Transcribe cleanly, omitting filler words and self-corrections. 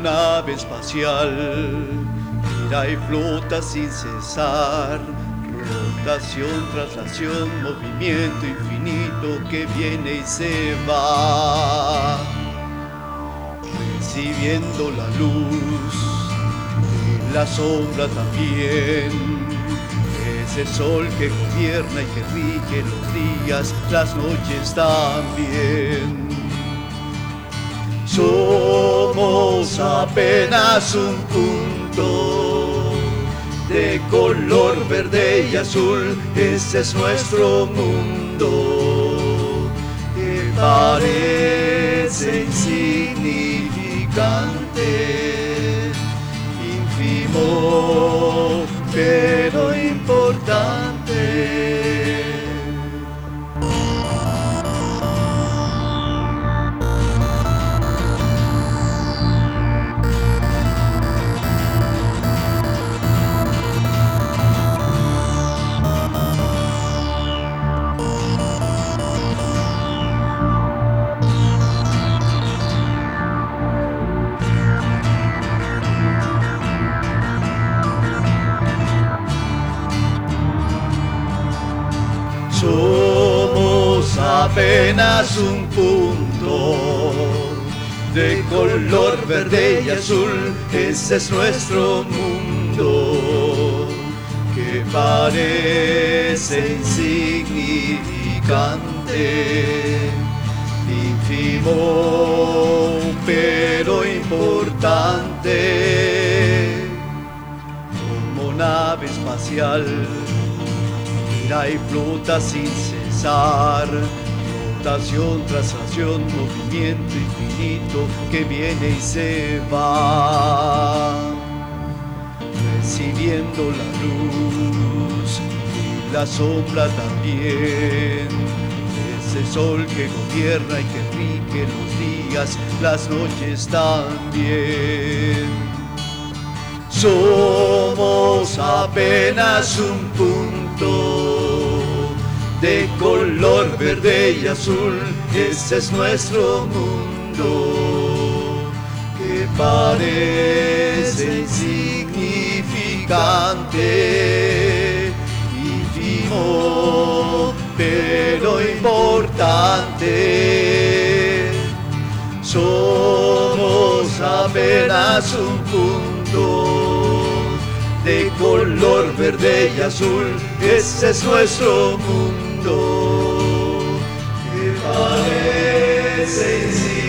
nave espacial, gira y flota sin cesar. Rotación, traslación, movimiento infinito que viene y se va, recibiendo la luz y la sombra también. Ese sol que gobierna y que rige los días, las noches también. Somos apenas un punto de color verde y azul, ese es nuestro mundo que parece insignificante, ínfimo pero importante. Somos apenas un punto de color verde y azul, ese es nuestro mundo que parece insignificante, ínfimo pero importante, como nave espacial. Y flota sin cesar, rotación, traslación, movimiento infinito que viene y se va, recibiendo la luz y la sombra también. Ese sol que gobierna y que rige los días, las noches también. Somos apenas un punto de color verde y azul, ese es nuestro mundo que parece insignificante, ínfimo pero importante. Somos apenas un punto de color verde y azul, ese es nuestro mundo que parece insignificante.